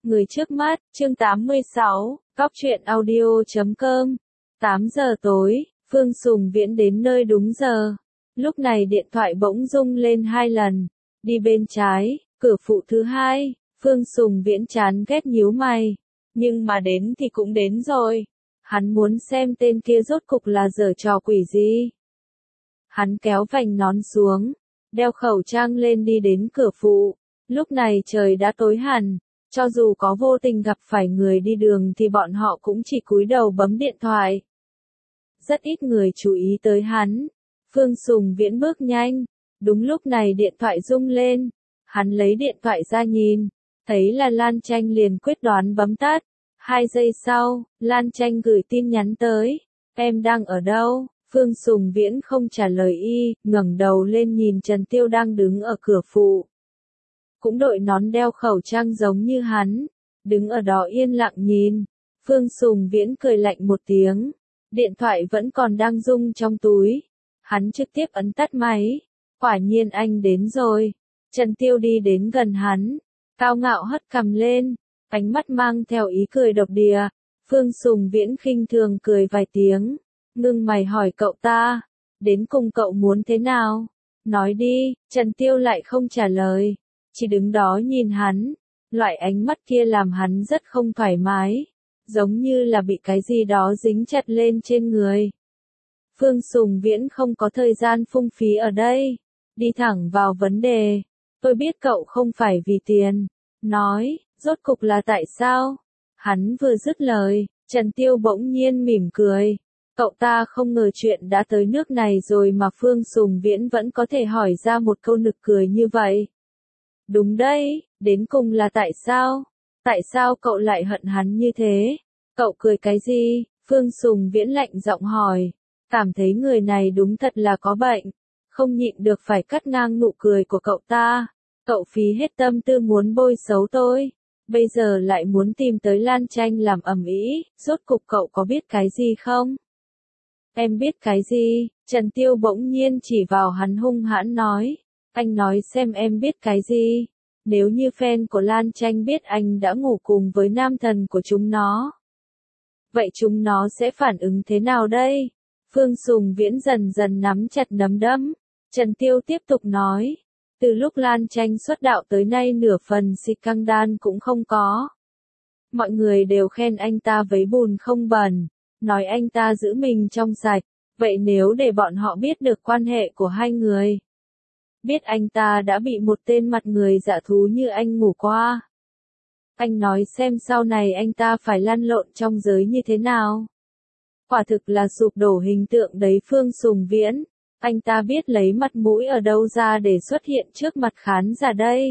Người trước mắt, chương 86, Góc truyện audio.com. 8 giờ tối, Phương Sùng Viễn đến nơi đúng giờ. Lúc này điện thoại bỗng rung lên 2 lần. Đi bên trái, cửa phụ thứ 2, Phương Sùng Viễn chán ghét nhíu mày. Nhưng mà đến thì cũng đến rồi. Hắn muốn xem tên kia rốt cục là giở trò quỷ gì. Hắn kéo vành nón xuống, đeo khẩu trang lên đi đến cửa phụ. Lúc này trời đã tối hẳn. Cho dù có vô tình gặp phải người đi đường thì bọn họ cũng chỉ cúi đầu bấm điện thoại. Rất ít người chú ý tới hắn. Phương Sùng Viễn bước nhanh. Đúng lúc này điện thoại rung lên. Hắn lấy điện thoại ra nhìn. Thấy là Lan Tranh liền quyết đoán bấm tắt. 2 giây sau, Lan Tranh gửi tin nhắn tới. Em đang ở đâu? Phương Sùng Viễn không trả lời y, ngẩng đầu lên nhìn Trần Tiêu đang đứng ở cửa phụ. Cũng đội nón đeo khẩu trang giống như hắn, đứng ở đó yên lặng nhìn. Phương Sùng Viễn cười lạnh một tiếng, điện thoại vẫn còn đang rung trong túi. Hắn trực tiếp ấn tắt máy. Quả nhiên anh đến rồi. Trần Tiêu đi đến gần hắn, cao ngạo hất cằm lên, ánh mắt mang theo ý cười độc địa. Phương Sùng Viễn khinh thường cười vài tiếng, ngưng mày hỏi cậu ta, đến cùng cậu muốn thế nào? Nói đi. Trần Tiêu lại không trả lời, chỉ đứng đó nhìn hắn. Loại ánh mắt kia làm hắn rất không thoải mái, giống như là bị cái gì đó dính chặt lên trên người. Phương Sùng Viễn không có thời gian phung phí ở đây, đi thẳng vào vấn đề. Tôi biết cậu không phải vì tiền. Nói, rốt cục là tại sao? Hắn vừa dứt lời, Trần Tiêu bỗng nhiên mỉm cười. Cậu ta không ngờ chuyện đã tới nước này rồi mà Phương Sùng Viễn vẫn có thể hỏi ra một câu nực cười như vậy. Đúng đấy, đến cùng là tại sao? Tại sao cậu lại hận hắn như thế? Cậu cười cái gì? Phương Sùng Viễn lạnh giọng hỏi. Cảm thấy người này đúng thật là có bệnh. Không nhịn được phải cắt ngang nụ cười của cậu ta. Cậu phí hết tâm tư muốn bôi xấu tôi. Bây giờ lại muốn tìm tới Lan Tranh làm ầm ĩ. Rốt cục cậu có biết cái gì không? Em biết cái gì? Trần Tiêu bỗng nhiên chỉ vào hắn hung hãn nói. Anh nói xem em biết cái gì? Nếu như fan của Lan Tranh biết anh đã ngủ cùng với nam thần của chúng nó, vậy chúng nó sẽ phản ứng thế nào đây? Phương Sùng Viễn dần dần nắm chặt nắm đấm. Trần Tiêu tiếp tục nói. Từ lúc Lan Tranh xuất đạo tới nay nửa phần xịt căng đan cũng không có. Mọi người đều khen anh ta vấy bùn không bẩn, nói anh ta giữ mình trong sạch. Vậy nếu để bọn họ biết được quan hệ của hai người, biết anh ta đã bị một tên mặt người dạ thú như anh ngủ qua, anh nói xem sau này anh ta phải lăn lộn trong giới như thế nào. Quả thực là sụp đổ hình tượng đấy Phương Sùng Viễn. Anh ta biết lấy mặt mũi ở đâu ra để xuất hiện trước mặt khán giả đây.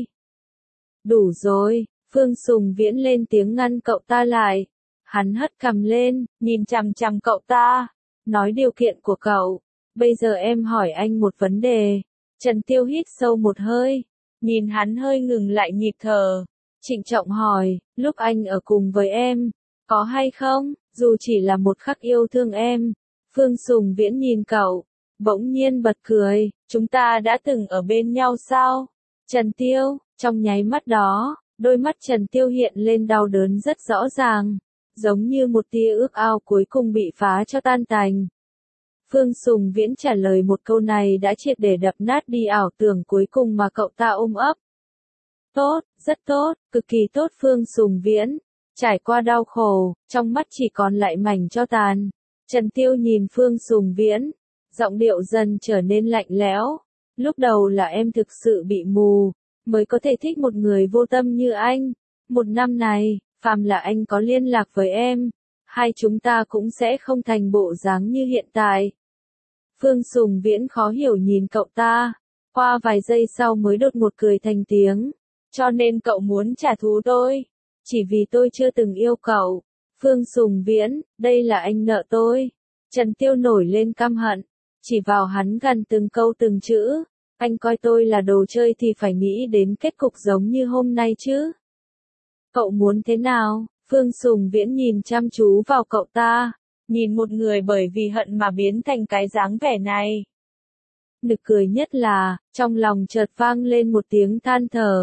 Đủ rồi. Phương Sùng Viễn lên tiếng ngăn cậu ta lại. Hắn hất cằm lên, nhìn chằm chằm cậu ta. Nói điều kiện của cậu. Bây giờ em hỏi anh một vấn đề. Trần Tiêu hít sâu một hơi, nhìn hắn hơi ngừng lại nhịp thở. Trịnh trọng hỏi, lúc anh ở cùng với em, có hay không, dù chỉ là một khắc yêu thương em? Phương Sùng Viễn nhìn cậu, bỗng nhiên bật cười, chúng ta đã từng ở bên nhau sao? Trần Tiêu, trong nháy mắt đó, đôi mắt Trần Tiêu hiện lên đau đớn rất rõ ràng, giống như một tia ước ao cuối cùng bị phá cho tan tành. Phương Sùng Viễn trả lời một câu này đã triệt để đập nát đi ảo tưởng cuối cùng mà cậu ta ôm ấp. Tốt, rất tốt, cực kỳ tốt Phương Sùng Viễn. Trải qua đau khổ, trong mắt chỉ còn lại mảnh tro tàn. Trần Tiêu nhìn Phương Sùng Viễn, giọng điệu dần trở nên lạnh lẽo. Lúc đầu là em thực sự bị mù, mới có thể thích một người vô tâm như anh. Một năm này, phàm là anh có liên lạc với em, hai chúng ta cũng sẽ không thành bộ dáng như hiện tại. Phương Sùng Viễn khó hiểu nhìn cậu ta, qua vài giây sau mới đột ngột cười thành tiếng. Cho nên cậu muốn trả thù tôi, chỉ vì tôi chưa từng yêu cậu. Phương Sùng Viễn, đây là anh nợ tôi. Trần Tiêu nổi lên căm hận, chỉ vào hắn gần từng câu từng chữ. Anh coi tôi là đồ chơi thì phải nghĩ đến kết cục giống như hôm nay chứ. Cậu muốn thế nào? Phương Sùng Viễn nhìn chăm chú vào cậu ta, nhìn một người bởi vì hận mà biến thành cái dáng vẻ này. Nực cười nhất là, trong lòng chợt vang lên một tiếng than thở.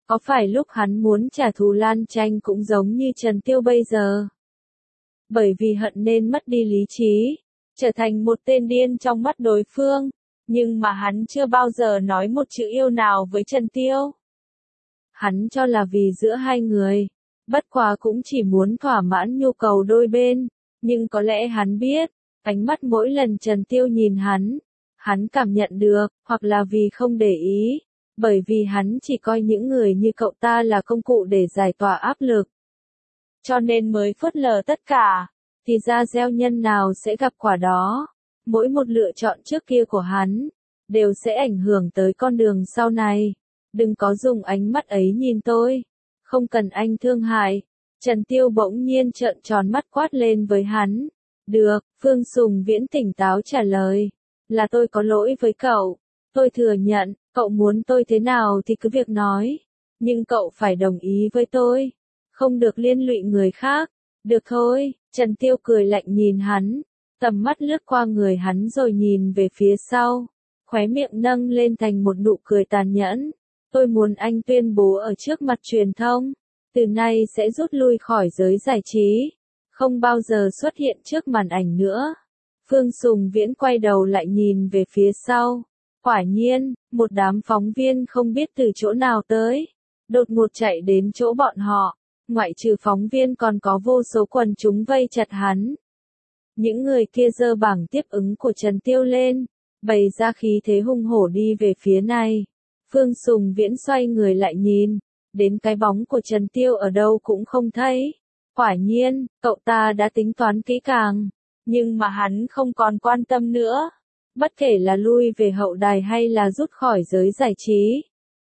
Có phải lúc hắn muốn trả thù Lan Tranh cũng giống như Trần Tiêu bây giờ? Bởi vì hận nên mất đi lý trí, trở thành một tên điên trong mắt đối phương, nhưng mà hắn chưa bao giờ nói một chữ yêu nào với Trần Tiêu. Hắn cho là vì giữa hai người, bất quá cũng chỉ muốn thỏa mãn nhu cầu đôi bên, nhưng có lẽ hắn biết, ánh mắt mỗi lần Trần Tiêu nhìn hắn cảm nhận được, hoặc là vì không để ý, bởi vì hắn chỉ coi những người như cậu ta là công cụ để giải tỏa áp lực. Cho nên mới phớt lờ tất cả, thì ra gieo nhân nào sẽ gặp quả đó. Mỗi một lựa chọn trước kia của hắn, đều sẽ ảnh hưởng tới con đường sau này. Đừng có dùng ánh mắt ấy nhìn tôi. Không cần anh thương hại. Trần Tiêu bỗng nhiên trợn tròn mắt quát lên với hắn. Được, Phương Sùng Viễn tỉnh táo trả lời. Là tôi có lỗi với cậu. Tôi thừa nhận, cậu muốn tôi thế nào thì cứ việc nói. Nhưng cậu phải đồng ý với tôi. Không được liên lụy người khác. Được thôi, Trần Tiêu cười lạnh nhìn hắn. Tầm mắt lướt qua người hắn rồi nhìn về phía sau. Khóe miệng nâng lên thành một nụ cười tàn nhẫn. Tôi muốn anh tuyên bố ở trước mặt truyền thông. Từ nay sẽ rút lui khỏi giới giải trí. Không bao giờ xuất hiện trước màn ảnh nữa. Phương Sùng Viễn quay đầu lại nhìn về phía sau. Quả nhiên, một đám phóng viên không biết từ chỗ nào tới. Đột ngột chạy đến chỗ bọn họ. Ngoại trừ phóng viên còn có vô số quần chúng vây chặt hắn. Những người kia giơ bảng tiếp ứng của Trần Tiêu lên, bày ra khí thế hung hổ đi về phía này. Phương Sùng Viễn xoay người lại nhìn, đến cái bóng của Trần Tiêu ở đâu cũng không thấy. Quả nhiên, cậu ta đã tính toán kỹ càng, nhưng mà hắn không còn quan tâm nữa. Bất kể là lui về hậu đài hay là rút khỏi giới giải trí.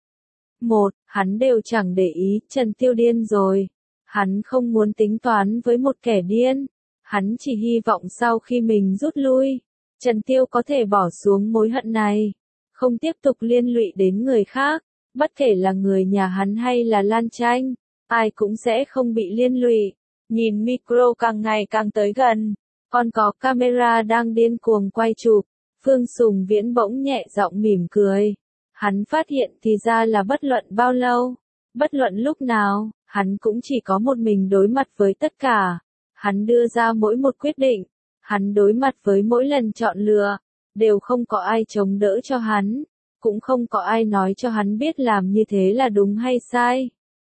Hắn đều chẳng để ý, Trần Tiêu điên rồi. Hắn không muốn tính toán với một kẻ điên. Hắn chỉ hy vọng sau khi mình rút lui, Trần Tiêu có thể bỏ xuống mối hận này. Không tiếp tục liên lụy đến người khác. Bất kể là người nhà hắn hay là Lan Tranh, ai cũng sẽ không bị liên lụy. Nhìn micro càng ngày càng tới gần. Còn có camera đang điên cuồng quay chụp. Phương Sùng Viễn bỗng nhẹ giọng mỉm cười. Hắn phát hiện thì ra là bất luận bao lâu, bất luận lúc nào, hắn cũng chỉ có một mình đối mặt với tất cả. Hắn đưa ra mỗi một quyết định, hắn đối mặt với mỗi lần chọn lựa, đều không có ai chống đỡ cho hắn, cũng không có ai nói cho hắn biết làm như thế là đúng hay sai.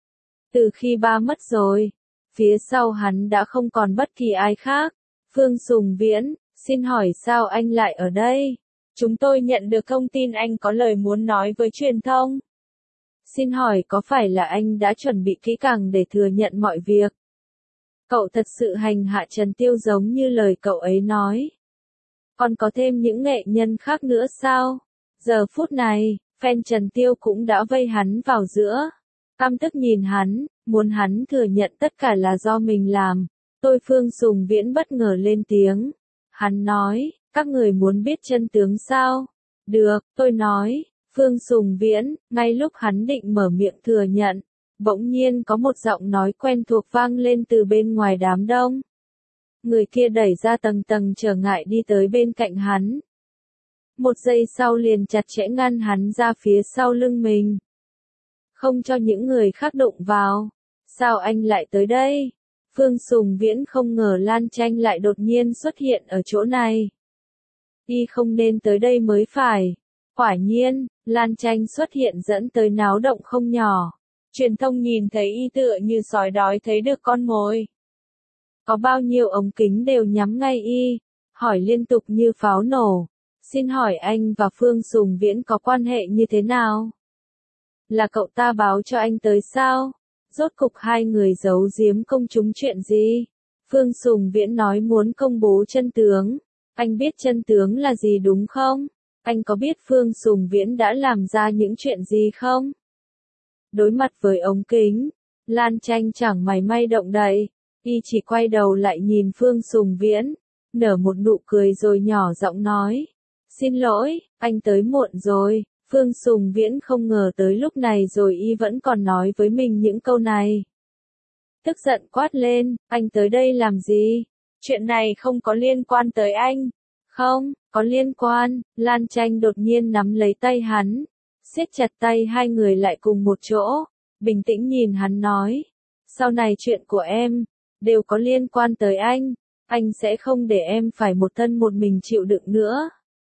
Từ khi ba mất rồi, phía sau hắn đã không còn bất kỳ ai khác. Phương Sùng Viễn, xin hỏi sao anh lại ở đây? Chúng tôi nhận được thông tin anh có lời muốn nói với truyền thông. Xin hỏi có phải là anh đã chuẩn bị kỹ càng để thừa nhận mọi việc? Cậu thật sự hành hạ Trần Tiêu giống như lời cậu ấy nói. Còn có thêm những nghệ nhân khác nữa sao? Giờ phút này, fan Trần Tiêu cũng đã vây hắn vào giữa. Căm tức nhìn hắn, muốn hắn thừa nhận tất cả là do mình làm. Tôi Phương Sùng Viễn bất ngờ lên tiếng. Hắn nói, các người muốn biết chân tướng sao? Được, tôi nói. Phương Sùng Viễn, ngay lúc hắn định mở miệng thừa nhận, bỗng nhiên có một giọng nói quen thuộc vang lên từ bên ngoài đám đông. Người kia đẩy ra tầng tầng trở ngại đi tới bên cạnh hắn. Một giây sau liền chặt chẽ ngăn hắn ra phía sau lưng mình. Không cho những người khác đụng vào. Sao anh lại tới đây? Phương Sùng Viễn không ngờ Lan Tranh lại đột nhiên xuất hiện ở chỗ này. Y không nên tới đây mới phải. Quả nhiên, Lan Tranh xuất hiện dẫn tới náo động không nhỏ. Truyền thông nhìn thấy y tựa như sói đói thấy được con mồi. Có bao nhiêu ống kính đều nhắm ngay y, hỏi liên tục như pháo nổ. Xin hỏi anh và Phương Sùng Viễn có quan hệ như thế nào? Là cậu ta báo cho anh tới sao? Rốt cục hai người giấu giếm công chúng chuyện gì? Phương Sùng Viễn nói muốn công bố chân tướng. Anh biết chân tướng là gì đúng không? Anh có biết Phương Sùng Viễn đã làm ra những chuyện gì không? Đối mặt với ống kính, Lan Tranh chẳng mảy may động đậy, y chỉ quay đầu lại nhìn Phương Sùng Viễn, nở một nụ cười rồi nhỏ giọng nói. Xin lỗi, anh tới muộn rồi. Phương Sùng Viễn không ngờ tới lúc này rồi y vẫn còn nói với mình những câu này. Tức giận quát lên, anh tới đây làm gì? Chuyện này không có liên quan tới anh. Không, có liên quan. Lan Tranh đột nhiên nắm lấy tay hắn, siết chặt tay hai người lại cùng một chỗ. bình tĩnh nhìn hắn nói. Sau này chuyện của em, đều có liên quan tới anh sẽ không để em phải một thân một mình chịu đựng nữa.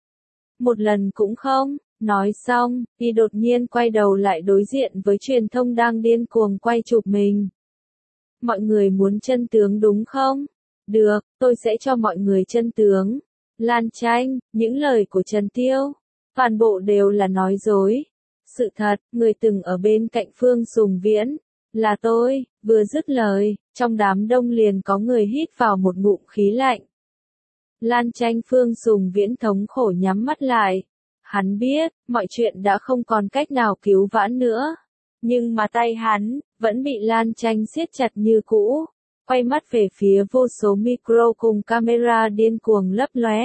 Một lần cũng không. Nói xong, y đột nhiên quay đầu lại đối diện với truyền thông đang điên cuồng quay chụp mình. Mọi người muốn chân tướng đúng không? Được, tôi sẽ cho mọi người chân tướng. Lan Tranh, những lời của Trần Tiêu, toàn bộ đều là nói dối. Sự thật, người từng ở bên cạnh Phương Sùng Viễn, là tôi. Vừa dứt lời, trong đám đông liền có người hít vào một ngụm khí lạnh. Lan Tranh Phương Sùng Viễn thống khổ nhắm mắt lại. Hắn biết, mọi chuyện đã không còn cách nào cứu vãn nữa. Nhưng mà tay hắn, vẫn bị Lan Tranh siết chặt như cũ. Quay mắt về phía vô số micro cùng camera điên cuồng lấp lóe.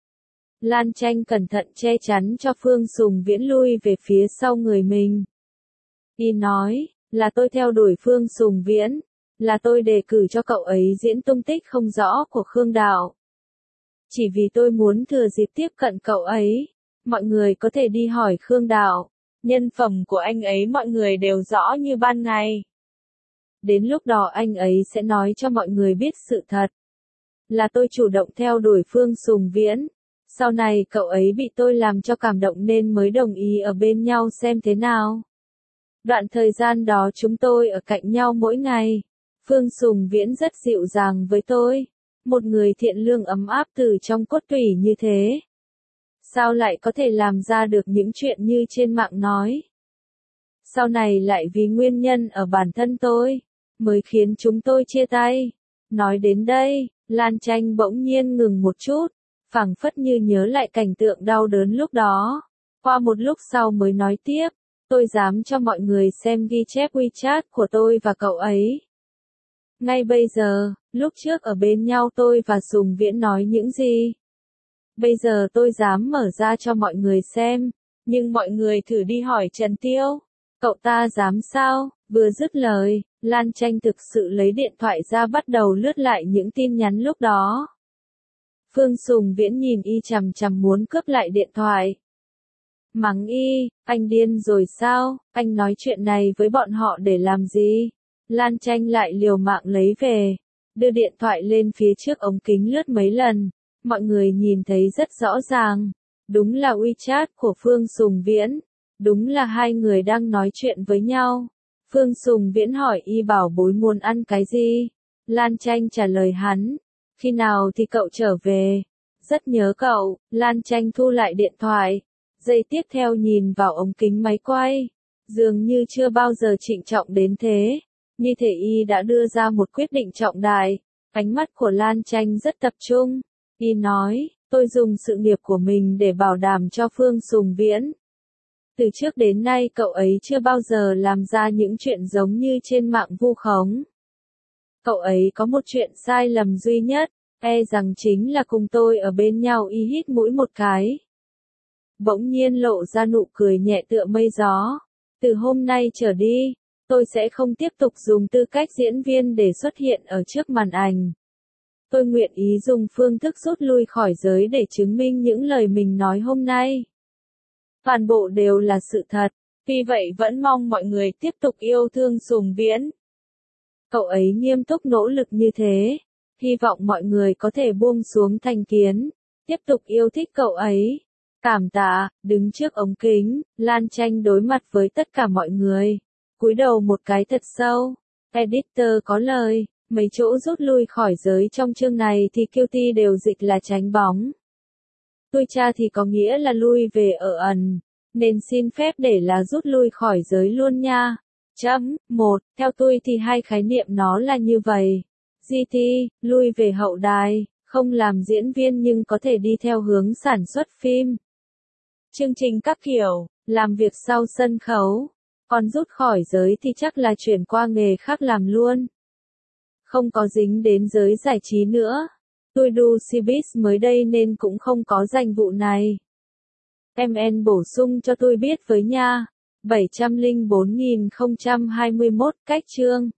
Lan Tranh cẩn thận che chắn cho Phương Sùng Viễn lui về phía sau người mình. Y nói, là tôi theo đuổi Phương Sùng Viễn. Là tôi đề cử cho cậu ấy diễn tung tích không rõ của Khương Đạo. Chỉ vì tôi muốn thừa dịp tiếp cận cậu ấy. Mọi người có thể đi hỏi Khương Đạo. Nhân phẩm của anh ấy mọi người đều rõ như ban ngày. Đến lúc đó anh ấy sẽ nói cho mọi người biết sự thật. Là tôi chủ động theo đuổi Phương Sùng Viễn. Sau này cậu ấy bị tôi làm cho cảm động nên mới đồng ý ở bên nhau xem thế nào. Đoạn thời gian đó chúng tôi ở cạnh nhau mỗi ngày. Phương Sùng Viễn rất dịu dàng với tôi. Một người thiện lương ấm áp từ trong cốt tủy như thế. Sao lại có thể làm ra được những chuyện như trên mạng nói? Sau này lại vì nguyên nhân ở bản thân tôi, mới khiến chúng tôi chia tay. Nói đến đây, Lan Tranh bỗng nhiên ngừng một chút, phảng phất như nhớ lại cảnh tượng đau đớn lúc đó. Qua một lúc sau mới nói tiếp, tôi dám cho mọi người xem ghi chép WeChat của tôi và cậu ấy. Ngay bây giờ, lúc trước ở bên nhau tôi và Sùng Viễn nói những gì? Bây giờ tôi dám mở ra cho mọi người xem, nhưng mọi người thử đi hỏi Trần Tiêu. Cậu ta dám sao? Vừa dứt lời, Lan Tranh thực sự lấy điện thoại ra bắt đầu lướt lại những tin nhắn lúc đó. Phương Sùng Viễn nhìn y chằm chằm muốn cướp lại điện thoại. Mắng y, anh điên rồi sao? Anh nói chuyện này với bọn họ để làm gì? Lan Tranh lại liều mạng lấy về, đưa điện thoại lên phía trước ống kính lướt mấy lần. Mọi người nhìn thấy rất rõ ràng. Đúng là WeChat của Phương Sùng Viễn. Đúng là hai người đang nói chuyện với nhau. Phương Sùng Viễn hỏi y bảo bối muốn ăn cái gì. Lan Tranh trả lời hắn. Khi nào thì cậu trở về? Rất nhớ cậu. Lan Tranh thu lại điện thoại. Giây tiếp theo nhìn vào ống kính máy quay. Dường như chưa bao giờ trịnh trọng đến thế. Như thể y đã đưa ra một quyết định trọng đại. Ánh mắt của Lan Tranh rất tập trung. Y nói, tôi dùng sự nghiệp của mình để bảo đảm cho Phương Sùng Viễn. Từ trước đến nay cậu ấy chưa bao giờ làm ra những chuyện giống như trên mạng vu khống. Cậu ấy có một chuyện sai lầm duy nhất, rằng chính là cùng tôi ở bên nhau. Y hít mũi một cái. Bỗng nhiên lộ ra nụ cười nhẹ tựa mây gió. Từ hôm nay trở đi, tôi sẽ không tiếp tục dùng tư cách diễn viên để xuất hiện ở trước màn ảnh. Tôi nguyện ý dùng phương thức rút lui khỏi giới để chứng minh những lời mình nói hôm nay. Toàn bộ đều là sự thật, vì vậy vẫn mong mọi người tiếp tục yêu thương Sùng Viễn. Cậu ấy nghiêm túc nỗ lực như thế, hy vọng mọi người có thể buông xuống thành kiến, tiếp tục yêu thích cậu ấy. Cảm tạ. Đứng trước ống kính, Lan Tranh đối mặt với tất cả mọi người, cúi đầu một cái thật sâu. Editor có lời. Mấy chỗ rút lui khỏi giới trong chương này thì QT đều dịch là tránh bóng. Tôi cha thì có nghĩa là lui về ở ẩn, nên xin phép để là rút lui khỏi giới luôn nha. Theo tôi thì hai khái niệm nó là như vậy. GT, lui về hậu đài, không làm diễn viên nhưng có thể đi theo hướng sản xuất phim. Chương trình các kiểu, làm việc sau sân khấu. Còn rút khỏi giới thì chắc là chuyển qua nghề khác làm luôn. Không có dính đến giới giải trí nữa. Tôi đu Cbiz mới đây nên cũng không có danh vụ này. MN bổ sung cho tôi biết với nha. 704.021 cách chương.